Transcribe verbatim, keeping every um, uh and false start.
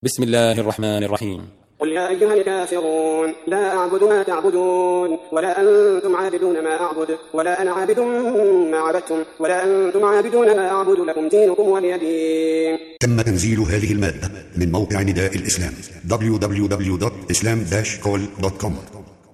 بسم الله الرحمن الرحيم. قل يا أيها الكافرون لا أعبد ما تعبدون ولا أنتم عابدون ما أعبد ولا أنا عابد ما عبدتم ولا أنتم عابدون ما أعبد لكم دينكم ولي دين. تم تنزيل هذه المادة من موقع نداء الإسلام دبليو دبليو دبليو دوت إسلام داش كول دوت كوم.